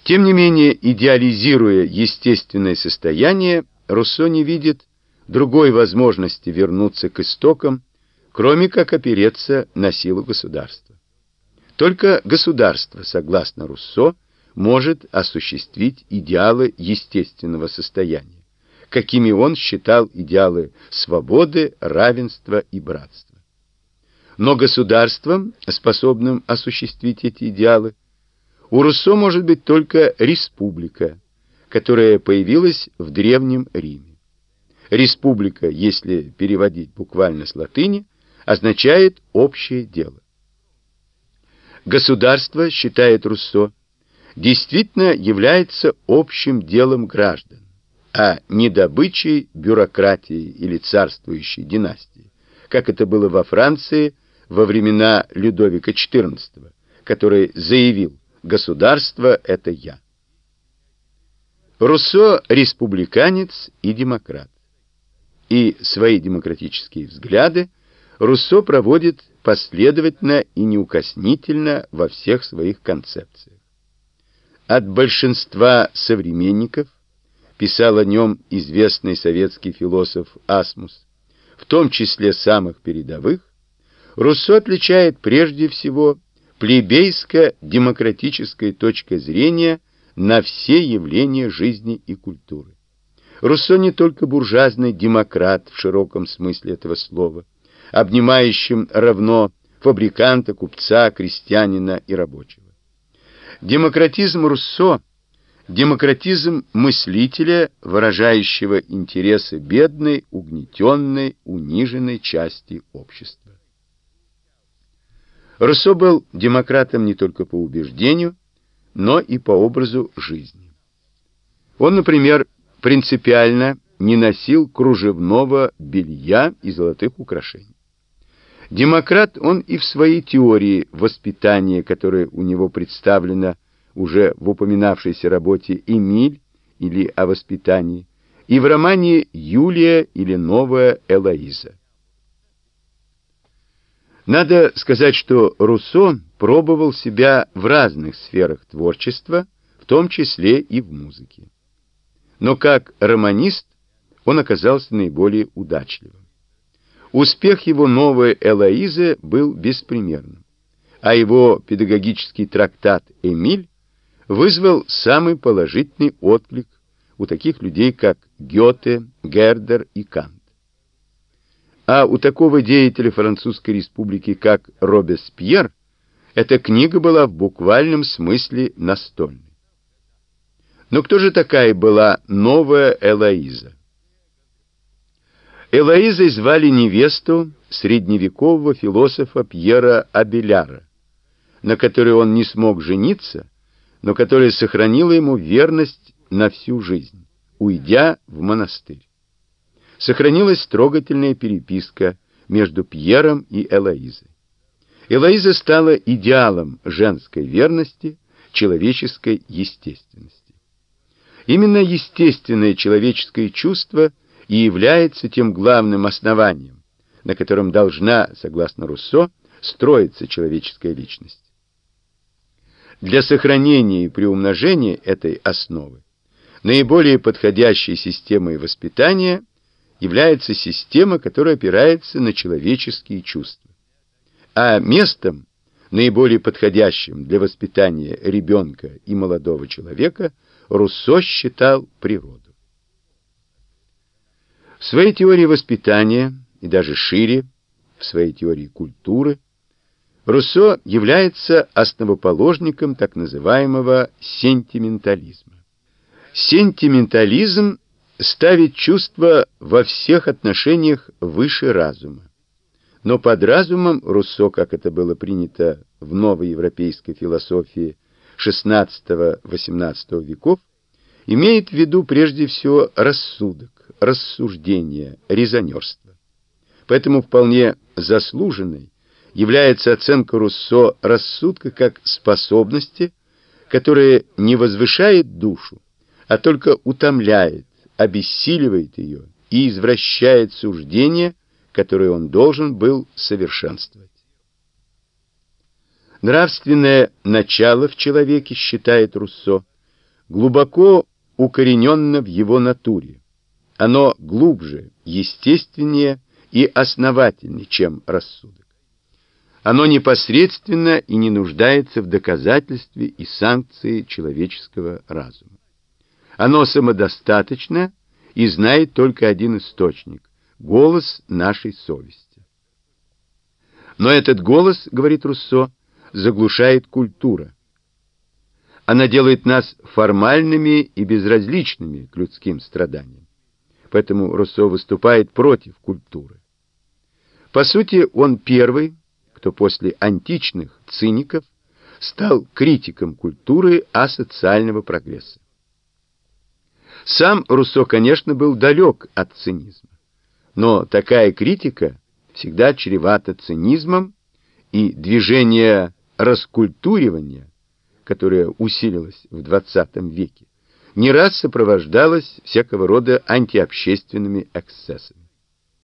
Тем не менее, идеализируя естественное состояние, Руссо не видит другой возможности вернуться к истокам, кроме как опереться на силу государства. Только государство, согласно Руссо, может осуществить идеалы естественного состояния, какими он считал идеалы свободы, равенства и братства. Но государством, способным осуществить эти идеалы, у Руссо может быть только республика, которая появилась в Древнем Риме. Республика, если переводить буквально с латыни, означает «общее дело». Государство, считает Руссо, действительно является общим делом граждан, а не добычей бюрократии или царствующей династии, как это было во Франции во времена Людовика XIV, который заявил: «Государство — это я». Руссо — республиканец и демократ. И свои демократические взгляды Руссо проводит последовательно и неукоснительно во всех своих концепциях. От большинства современников, писал о нем известный советский философ Асмус, в том числе самых передовых, Руссо отличает прежде всего плебейско-демократическая точка зрения на все явления жизни и культуры. Руссо не только буржуазный демократ в широком смысле этого слова, обнимающим равно фабриканта, купца, крестьянина и рабочего. Демократизм Руссо – демократизм мыслителя, выражающего интересы бедной, угнетенной, униженной части общества. Руссо был демократом не только по убеждению, но и по образу жизни. Он, например, принципиально не носил кружевного белья и золотых украшений. Демократ он и в своей теории воспитания, которая у него представлена уже в упоминавшейся работе «Эмиль» или «О воспитании», и в романе «Юлия» или «Новая Элоиза». Надо сказать, что Руссо пробовал себя в разных сферах творчества, в том числе и в музыке. Но как романист он оказался наиболее удачливым. Успех его «Новой Элоизы» был беспримерным, а его педагогический трактат «Эмиль» вызвал самый положительный отклик у таких людей, как Гёте, Гердер и Кант. А у такого деятеля Французской республики, как Робеспьер, эта книга была в буквальном смысле настольной. Но кто же такая была новая Элоиза? Элоизой звали невесту средневекового философа Пьера Абеляра, на которой он не смог жениться, но которая сохранила ему верность на всю жизнь, уйдя в монастырь. Сохранилась трогательная переписка между Пьером и Элоизой. Элоиза стала идеалом женской верности, человеческой естественности. Именно естественное человеческое чувство и является тем главным основанием, на котором должна, согласно Руссо, строиться человеческая личность. Для сохранения и приумножения этой основы наиболее подходящей системой воспитания является система, которая опирается на человеческие чувства. А местом, наиболее подходящим для воспитания ребенка и молодого человека, Руссо считал природу. В своей теории воспитания, и даже шире, в своей теории культуры, Руссо является основоположником так называемого сентиментализма. Сентиментализм ставит чувства во всех отношениях выше разума. Но под разумом Руссо, как это было принято в новой европейской философии XVI-XVIII веков, имеет в виду прежде всего рассудок, рассуждение, резонерство. Поэтому вполне заслуженной является оценка Руссо рассудка как способности, которая не возвышает душу, а только утомляет, обессиливает ее и извращает суждения, которые он должен был совершенствовать. Нравственное начало в человеке, считает Руссо, глубоко укорененно в его натуре. Оно глубже, естественнее и основательнее, чем рассудок. Оно непосредственно и не нуждается в доказательстве и санкции человеческого разума. Оно самодостаточно и знает только один источник — голос нашей совести. Но этот голос, говорит Руссо, заглушает культура. Она делает нас формальными и безразличными к людским страданиям. Поэтому Руссо выступает против культуры. По сути, он первый, кто после античных циников стал критиком культуры асоциального прогресса. Сам Руссо, конечно, был далек от цинизма, но такая критика всегда чревата цинизмом, и движение раскультуривания, которое усилилось в XX веке, не раз сопровождалось всякого рода антиобщественными эксцессами.